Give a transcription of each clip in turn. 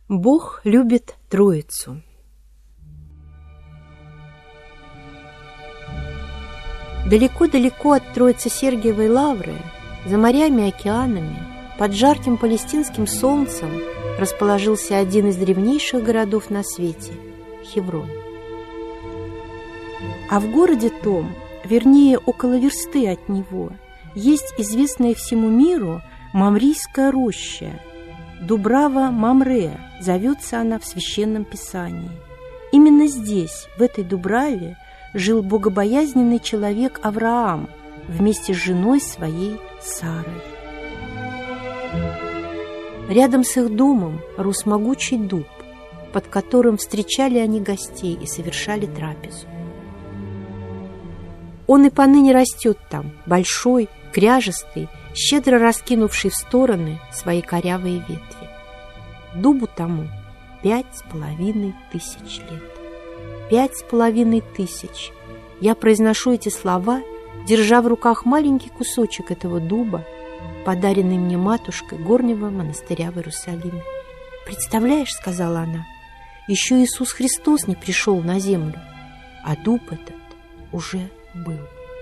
Бог любит Троицу. Далеко-далеко от Троицы-Сергиевой лавры, за морями и океанами, под жарким палестинским солнцем расположился один из древнейших городов на свете – Хеврон. А в городе том, вернее, около версты от него, есть известная всему миру Мамрийская роща. Дубрава Мамре зовется она в Священном Писании. Именно здесь, в этой Дубраве, жил богобоязненный человек Авраам вместе с женой своей Сарой. Рядом с их домом рос могучий дуб, под которым встречали они гостей и совершали трапезу. Он и поныне растет там, большой, кряжестый, щедро раскинувший в стороны свои корявые ветви. Дубу тому 5500 лет. 5500. Я произношу эти слова, держа в руках маленький кусочек этого дуба, подаренный мне матушкой горнего монастыря в Иерусалиме. «Представляешь, — сказала она, — еще Иисус Христос не пришел на землю, а дуб этот уже был».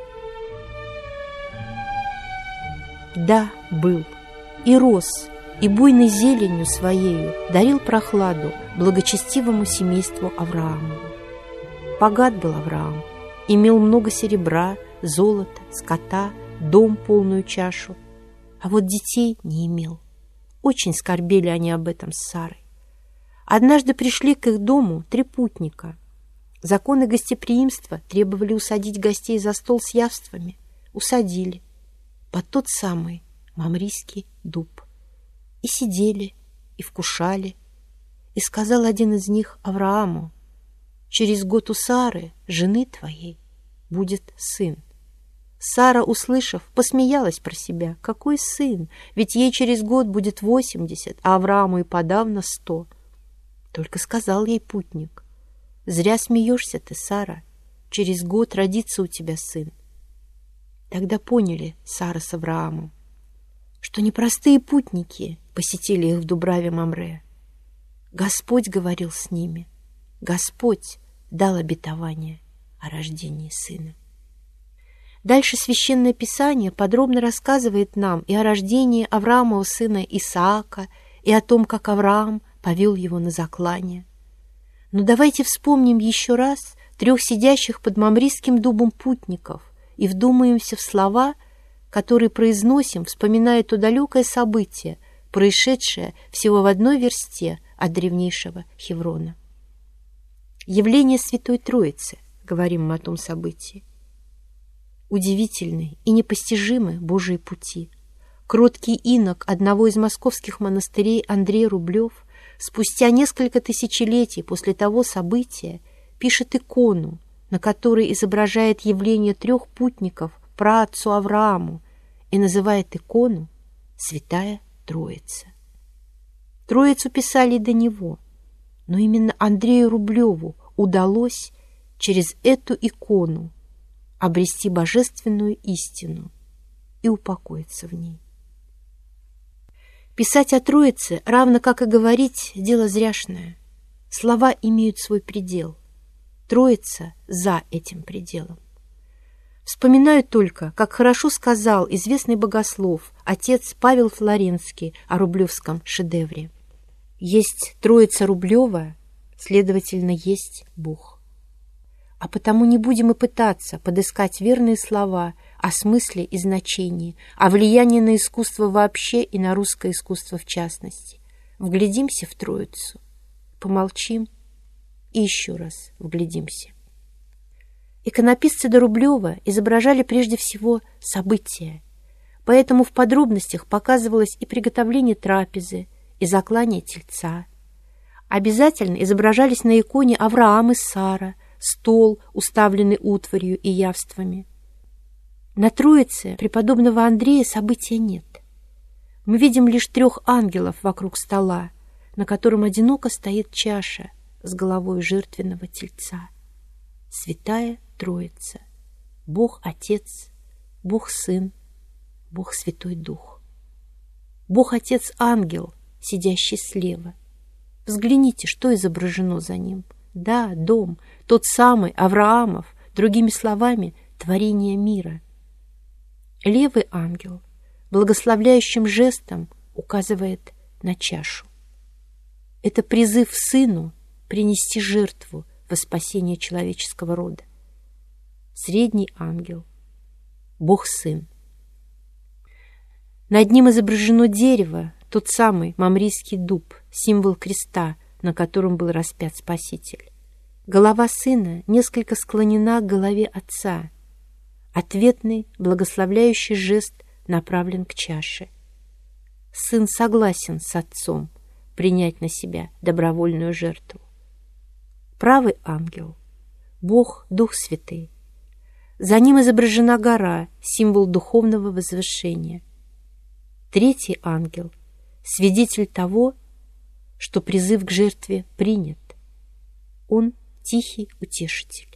Да, был, и рос, и буйной зеленью своею дарил прохладу благочестивому семейству Авраамову. Богат был Авраам, имел много серебра, золота, скота, дом полную чашу, а вот детей не имел. Очень скорбели они об этом с Сарой. Однажды пришли к их дому 3 путника. Законы гостеприимства требовали усадить гостей за стол с явствами. Усадили под тот самый мамрийский дуб. И сидели, и вкушали. И сказал один из них Аврааму: «Через год у Сары, жены твоей, будет сын». Сара, услышав, посмеялась про себя. Какой сын? Ведь ей через год будет 80, а Аврааму и подавно 100. Только сказал ей путник: «Зря смеешься ты, Сара, через год родится у тебя сын». Тогда поняли Сара с Авраамом, что непростые путники посетили их в Дубраве Мамре. Господь говорил с ними, Господь дал обетование о рождении сына. Дальше Священное Писание подробно рассказывает нам и о рождении Авраамова сына Исаака, и о том, как Авраам повел его на заклание. Но давайте вспомним еще раз 3 сидящих под мамрийским дубом путников и вдумаемся в слова, которые произносим, вспоминая то далекое событие, происшедшее всего в 1 версте от древнейшего Хеврона. Явление Святой Троицы, говорим мы о том событии. Удивительны и непостижимы Божьи пути. Кроткий инок одного из московских монастырей Андрей Рублев спустя несколько тысячелетий после того события пишет икону, на которой изображает явление 3 путников праотцу Аврааму, и называет икону «Святая Троица». Троицу писали до него, но именно Андрею Рублеву удалось через эту икону обрести божественную истину и упокоиться в ней. Писать о Троице, равно как и говорить, дело зряшное. Слова имеют свой предел. Троица за этим пределом. Вспоминаю только, как хорошо сказал известный богослов, отец Павел Флоренский о рублевском шедевре. Есть Троица Рублева, следовательно, есть Бог. А потому не будем и пытаться подыскать верные слова о смысле и значении, о влиянии на искусство вообще и на русское искусство в частности. Вглядимся в Троицу, помолчим и еще раз вглядимся. Иконописцы до Рублева изображали прежде всего события, поэтому в подробностях показывалось и приготовление трапезы, и заклание тельца. Обязательно изображались на иконе Авраам и Сара, стол, уставленный утварью и явствами. На Троице преподобного Андрея события нет. Мы видим лишь 3 ангелов вокруг стола, на котором одиноко стоит чаша с головой жертвенного тельца. Святая Троица, Бог Отец, Бог Сын, Бог Святой Дух. Бог Отец — ангел, сидящий слева. Взгляните, что изображено за ним. Да, дом, тот самый Авраамов, другими словами, творение мира. Левый ангел благословляющим жестом указывает на чашу. Это призыв сыну принести жертву во спасение человеческого рода. Средний ангел — Бог-сын. Над ним изображено дерево, тот самый мамрийский дуб, символ креста, на котором был распят Спаситель. Голова сына несколько склонена к голове отца. Ответный благословляющий жест направлен к чаше. Сын согласен с отцом принять на себя добровольную жертву. Правый ангел — Бог, Дух Святый. За ним изображена гора, символ духовного возвышения. Третий ангел — свидетель того, что призыв к жертве принят. Он — тихий утешитель.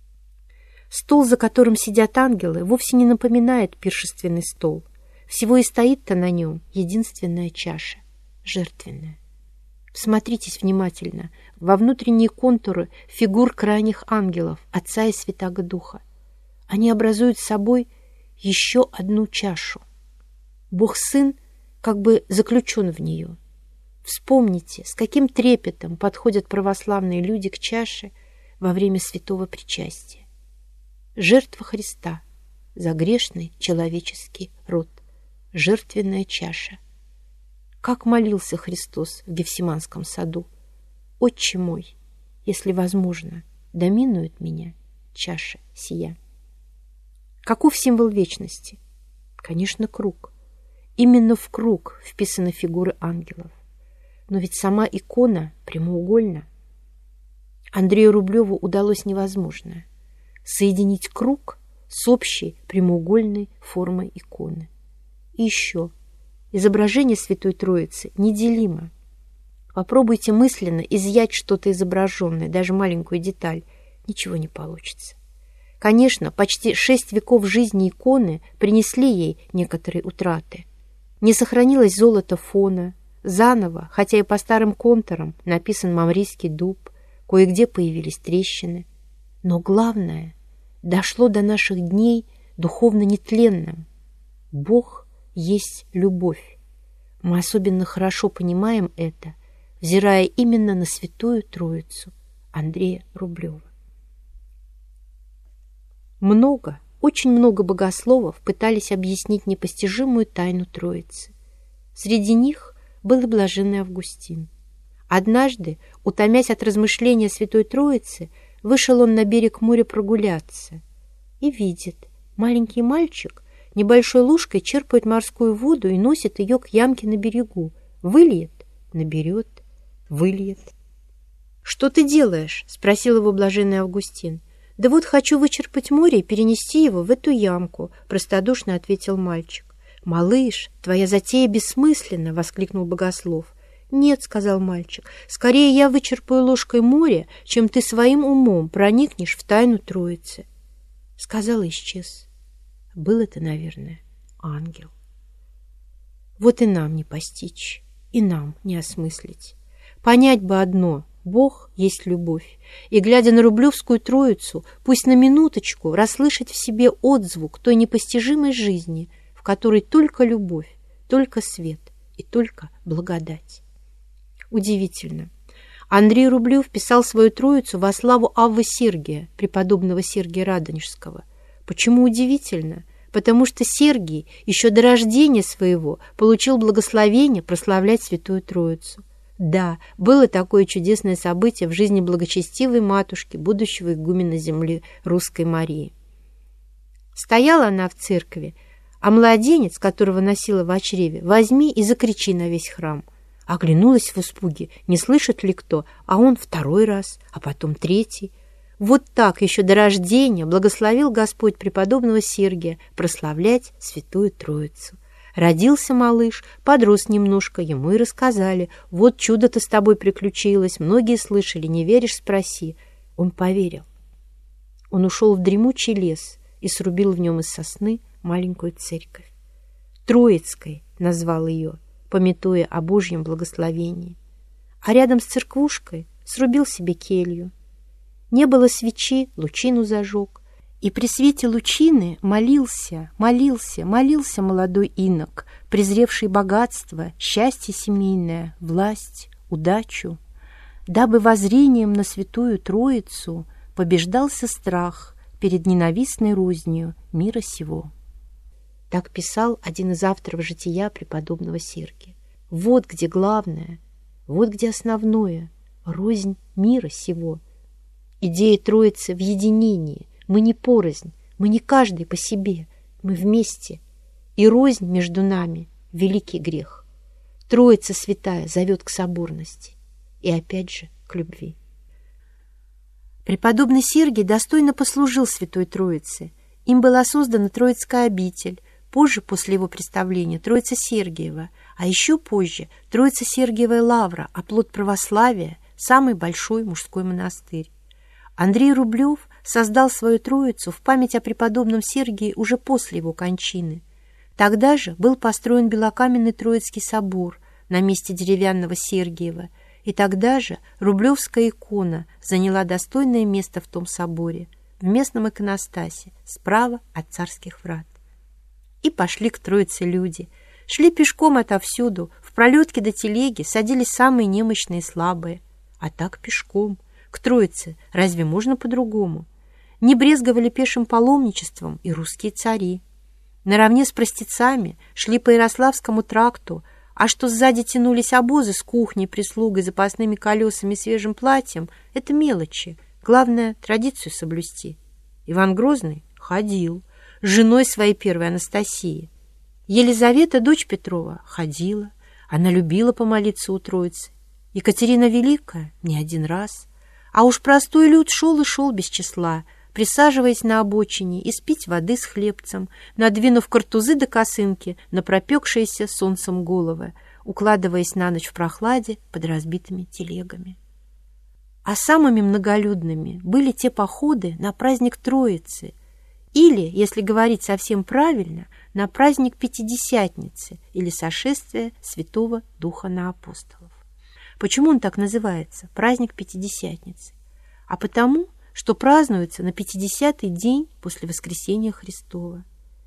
Стол, за которым сидят ангелы, вовсе не напоминает пиршественный стол. Всего и стоит-то на нем единственная чаша, жертвенная. Всмотритесь внимательно во внутренние контуры фигур крайних ангелов, Отца и Святаго Духа. Они образуют собой еще одну чашу. Бог-сын как бы заключен в нее. Вспомните, с каким трепетом подходят православные люди к чаше во время святого причастия. Жертва Христа за грешный человеческий род. Жертвенная чаша. Как молился Христос в Гефсиманском саду: «Отче мой, если возможно, доминует меня чаша сия». Каков символ вечности? Конечно, круг. Именно в круг вписаны фигуры ангелов. Но ведь сама икона прямоугольна. Андрею Рублеву удалось невозможное — соединить круг с общей прямоугольной формой иконы. И еще, изображение Святой Троицы неделимо. Попробуйте мысленно изъять что-то изображенное, даже маленькую деталь, ничего не получится. Конечно, почти 6 веков жизни иконы принесли ей некоторые утраты. Не сохранилось золото фона, заново, хотя и по старым контурам, написан мамрийский дуб, кое-где появились трещины. Но главное, дошло до наших дней духовно нетленным. Бог есть любовь. Мы особенно хорошо понимаем это, взирая именно на Святую Троицу Андрея Рублева. Очень много богословов пытались объяснить непостижимую тайну Троицы. Среди них был и блаженный Августин. Однажды, утомясь от размышления Святой Троицы, вышел он на берег моря прогуляться и видит, маленький мальчик небольшой ложкой черпает морскую воду и носит ее к ямке на берегу. Выльет, наберет, выльет. «Что ты делаешь?» — спросил его блаженный Августин. «Да вот хочу вычерпать море и перенести его в эту ямку», — простодушно ответил мальчик. «Малыш, твоя затея бессмысленна!» — воскликнул богослов. «Нет», — сказал мальчик, — «скорее я вычерпаю ложкой море, чем ты своим умом проникнешь в тайну Троицы». Сказал и исчез. Был это, наверное, ангел. Вот и нам не постичь, и нам не осмыслить. Понять бы одно — Бог есть любовь, и, глядя на Рублевскую Троицу, пусть на минуточку расслышать в себе отзвук той непостижимой жизни, в которой только любовь, только свет и только благодать. Удивительно. Андрей Рублев писал свою Троицу во славу Аввы Сергия, преподобного Сергия Радонежского. Почему удивительно? Потому что Сергий еще до рождения своего получил благословение прославлять Святую Троицу. Да, было такое чудесное событие в жизни благочестивой матушки, будущего игумена земли русской Марии. Стояла она в церкви, а младенец, которого носила в чреве, возьми и закричи на весь храм. Оглянулась в испуге, не слышит ли кто, а он второй раз, а потом третий. Вот так еще до рождения благословил Господь преподобного Сергия прославлять Святую Троицу. Родился малыш, подрос немножко, ему и рассказали: вот чудо-то с тобой приключилось, многие слышали, не веришь — спроси. Он поверил. Он ушел в дремучий лес и срубил в нем из сосны маленькую церковь. Троицкой назвал ее, памятуя о Божьем благословении. а рядом с церквушкой срубил себе келью. Не было свечи, лучину зажег, и при свете лучины молился молодой инок, презревший богатство, счастье семейное, власть, удачу, дабы воззрением на святую Троицу побеждался страх перед ненавистной рознью мира сего. Так писал один из авторов жития преподобного Сергия. Вот где главное, вот где основное — рознь мира сего. Идея Троицы в единении. Мы не порознь, мы не каждый по себе, мы вместе. И рознь между нами — великий грех. Троица святая зовет к соборности и опять же к любви. Преподобный Сергий достойно послужил Святой Троице. Им была создана Троицкая обитель, позже, после его представления, Троица Сергиева, а еще позже Троица Сергиевая Лавра, оплот православия, самый большой мужской монастырь. Андрей Рублев создал свою Троицу в память о преподобном Сергии уже после его кончины. Тогда же был построен белокаменный Троицкий собор на месте деревянного Сергиева, и тогда же рублевская икона заняла достойное место в том соборе, в местном иконостасе, справа от царских врат. И пошли к Троице люди. Шли пешком отовсюду, в пролетке до телеги садились самые немощные и слабые. А так пешком. К Троице разве можно по-другому? Не брезговали пешим паломничеством и русские цари. Наравне с простецами шли по Ярославскому тракту, а что сзади тянулись обозы с кухней, прислугой, запасными колесами и свежим платьем, это мелочи. Главное — традицию соблюсти. Иван Грозный ходил с женой своей первой Анастасии. Елизавета, дочь Петрова, ходила. Она любила помолиться у Троицы. Екатерина Великая не один раз. А уж простой люд шел и шел без числа, присаживаясь на обочине и спить воды с хлебцем, надвинув картузы до косынки на пропекшиеся солнцем головы, укладываясь на ночь в прохладе под разбитыми телегами. А самыми многолюдными были те походы на праздник Троицы, или, если говорить совсем правильно, на праздник Пятидесятницы или сошествия Святого Духа на апостолов. Почему он так называется, праздник Пятидесятницы? А потому, что празднуется на 50-й день после воскресения Христова.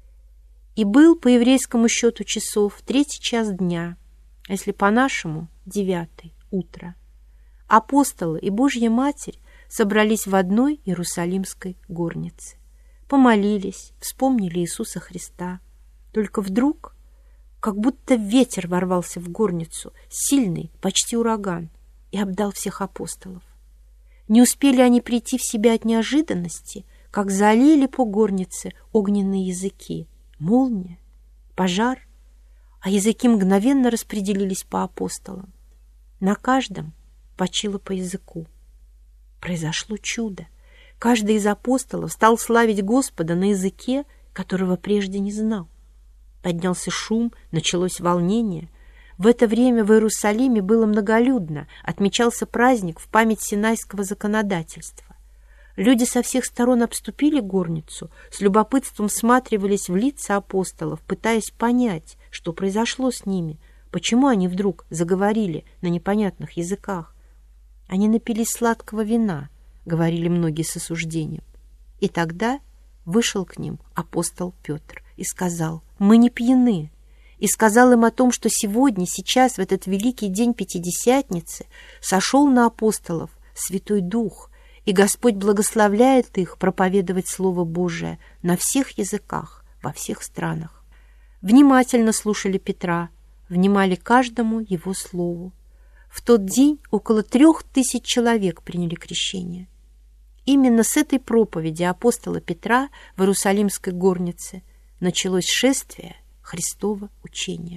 И был по еврейскому счету часов 3-й час дня, а если по-нашему 9-й утро. Апостолы и Божья Матерь собрались в одной Иерусалимской горнице. Помолились, вспомнили Иисуса Христа. Только вдруг, как будто ветер ворвался в горницу, сильный, почти ураган, и обдал всех апостолов. Не успели они прийти в себя от неожиданности, как залили по горнице огненные языки, молния, пожар, а языки мгновенно распределились по апостолам. На каждом почило по языку. Произошло чудо. Каждый из апостолов стал славить Господа на языке, которого прежде не знал. Поднялся шум, началось волнение. В это время в Иерусалиме было многолюдно, отмечался праздник в память Синайского законодательства. Люди со всех сторон обступили горницу, с любопытством всматривались в лица апостолов, пытаясь понять, что произошло с ними, почему они вдруг заговорили на непонятных языках. Они напились сладкого вина, говорили многие с осуждением. И тогда вышел к ним апостол Петр и сказал: «Мы не пьяны». И сказал им о том, что сегодня, сейчас, в этот великий день Пятидесятницы, сошел на апостолов Святой Дух, и Господь благословляет их проповедовать Слово Божие на всех языках, во всех странах. Внимательно слушали Петра, внимали каждому его слову. В тот день около 3000 человек приняли крещение. Именно с этой проповеди апостола Петра в Иерусалимской горнице началось шествие Христова учения.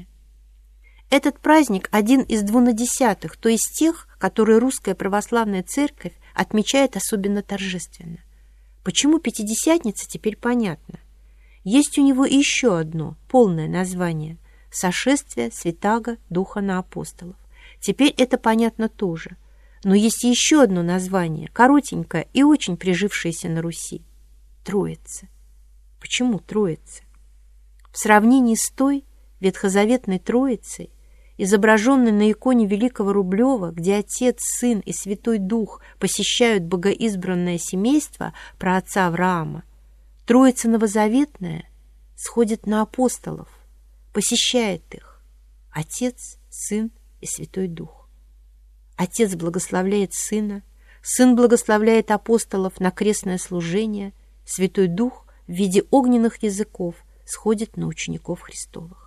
Этот праздник один из 2/10, то есть тех, которые Русская Православная Церковь отмечает особенно торжественно. Почему Пятидесятница, теперь понятно. Есть у него и еще одно полное название — «Сошествие Святаго Духа на апостолов». Теперь это понятно тоже. Но есть еще одно название, коротенькое и очень прижившееся на Руси — Троица. Почему Троица? В сравнении с той ветхозаветной Троицей изображенный на иконе великого Рублева, где Отец, Сын и Святой Дух посещают богоизбранное семейство праотца Авраама, Троица Новозаветная сходит на апостолов, посещает их Отец, Сын и Святой Дух. Отец благословляет Сына, Сын благословляет апостолов на крестное служение, Святой Дух в виде огненных языков сходит на учеников Христовых.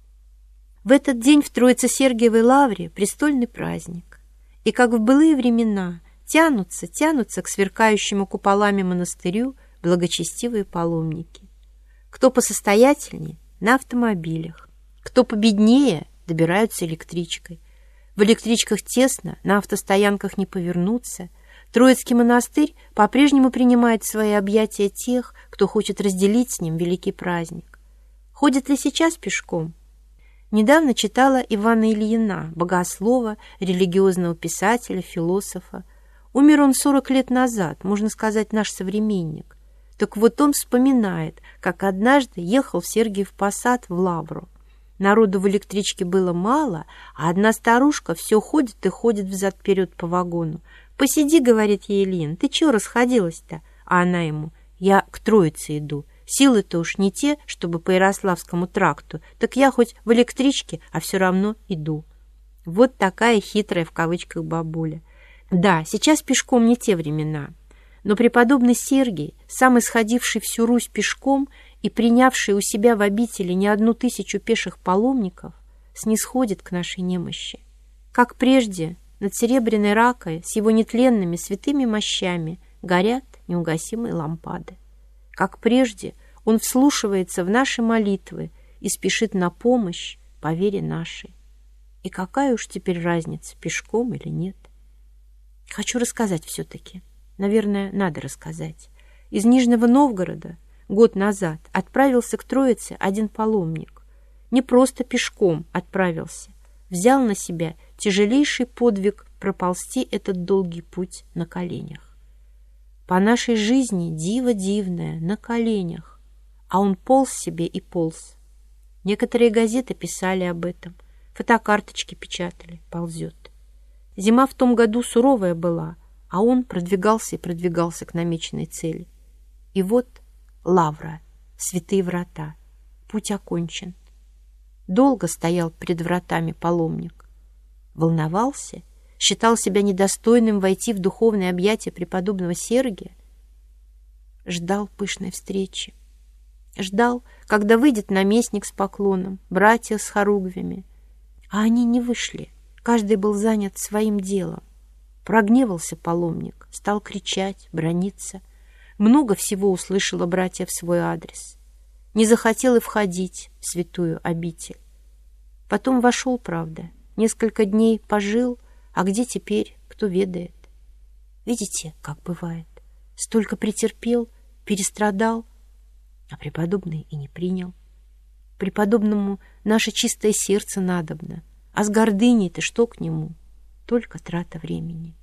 В этот день в Троице-Сергиевой лавре престольный праздник, и, как в былые времена, тянутся к сверкающему куполами монастырю благочестивые паломники. Кто посостоятельнее – на автомобилях, кто победнее – добираются электричкой. В электричках тесно, на автостоянках не повернуться. Троицкий монастырь по-прежнему принимает в свои объятия тех, кто хочет разделить с ним великий праздник. Ходит ли сейчас пешком? Недавно читала Ивана Ильина, богослова, религиозного писателя, философа. Умер он 40 лет назад, можно сказать, наш современник. Так вот он вспоминает, как однажды ехал в Сергиев Посад в Лавру. Народу в электричке было мало, а одна старушка все ходит и ходит взад-вперед по вагону. «Посиди, — говорит ей Ильин, — ты чего расходилась-то?» А она ему: «Я к Троице иду. Силы-то уж не те, чтобы по Ярославскому тракту, так я хоть в электричке, а все равно иду». Вот такая хитрая в кавычках бабуля. Да, сейчас пешком не те времена, но преподобный Сергий, сам исходивший всю Русь пешком и принявший у себя в обители не 1000 пеших паломников, снисходит к нашей немощи. Как прежде, над серебряной ракой с его нетленными святыми мощами горят неугасимые лампады. Как прежде, он вслушивается в наши молитвы и спешит на помощь по вере нашей. И какая уж теперь разница, пешком или нет? Хочу рассказать все-таки. Наверное, надо рассказать. Из Нижнего Новгорода год назад отправился к Троице один паломник. Не просто пешком отправился, взял на себя тяжелейший подвиг проползти этот долгий путь на коленях. По нашей жизни диво дивное на коленях, а он полз себе и полз. Некоторые газеты писали об этом, фотокарточки печатали, ползет. Зима в том году суровая была, а он продвигался и продвигался к намеченной цели. И вот Лавра, святые врата, путь окончен. Долго стоял перед вратами паломник, волновался, считал себя недостойным войти в духовное объятие преподобного Сергия, ждал пышной встречи, ждал, когда выйдет наместник с поклоном, братья с хоругвями, а они не вышли, каждый был занят своим делом. Прогневался паломник, стал кричать, браниться, много всего услышала братья в свой адрес, не захотел и входить в святую обитель. Потом вошел, правда, несколько дней пожил, а где теперь, кто ведает. Видите, как бывает. Столько претерпел, перестрадал, а преподобный и не принял. Преподобному наше чистое сердце надобно, а с гордыней-то что к нему? Только трата времени.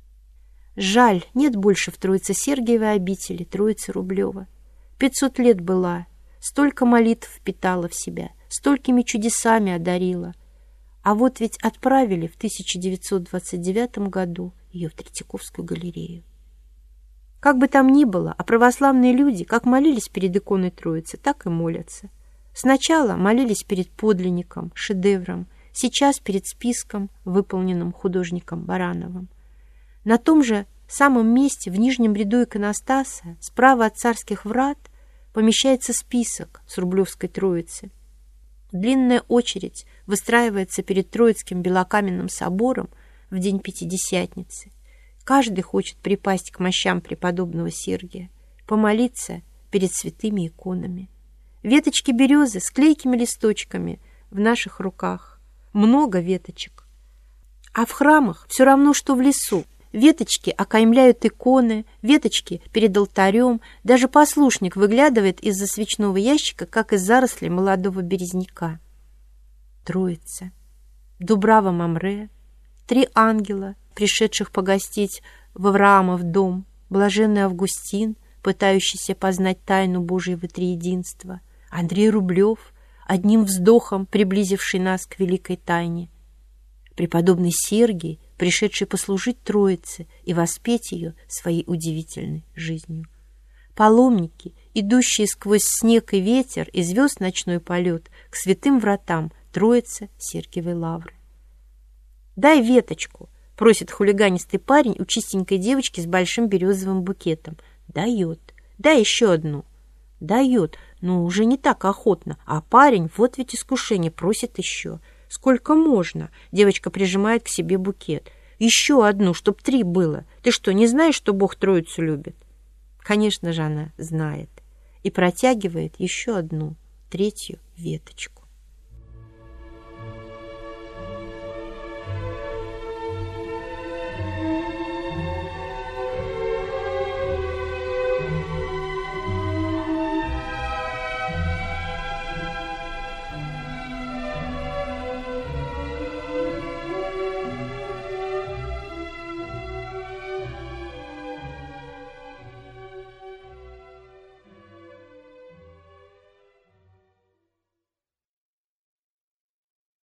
Жаль, нет больше в Троице-Сергиевой обители Троицы Рублева. 500 лет была, столько молитв впитала в себя, столькими чудесами одарила. А вот ведь отправили в 1929 году ее в Третьяковскую галерею. Как бы там ни было, а православные люди как молились перед иконой Троицы, так и молятся. Сначала молились перед подлинником, шедевром, сейчас перед списком, выполненным художником Барановым. На том же самом месте, в нижнем ряду иконостаса, справа от царских врат, помещается список с Рублевской Троицы. Длинная очередь выстраивается перед Троицким белокаменным собором в день Пятидесятницы. Каждый хочет припасть к мощам преподобного Сергия, помолиться перед святыми иконами. Веточки березы с клейкими листочками в наших руках. Много веточек. А в храмах все равно, что в лесу. Веточки окаймляют иконы, веточки перед алтарем. Даже послушник выглядывает из-за свечного ящика, как из зарослей молодого березняка. Троица, Дубрава Мамре, 3 ангела, пришедших погостить в Авраамов дом, блаженный Августин, пытающийся познать тайну Божьего триединства, Андрей Рублев, одним вздохом приблизивший нас к великой тайне, преподобный Сергий, пришедший послужить Троице и воспеть ее своей удивительной жизнью. Паломники, идущие сквозь снег и ветер и звезд ночной полет к святым вратам Троицы Сергиевой лавры. «Дай веточку», — просит хулиганистый парень у чистенькой девочки с большим березовым букетом. Дает. «Дай еще одну». Дает, но уже не так охотно, а парень, вот ведь искушение, просит еще. «Сколько можно?» — девочка прижимает к себе букет. «Еще одну, чтоб 3 было. Ты что, не знаешь, что Бог Троицу любит?» Конечно же, она знает и протягивает еще одну, 3-ю веточку.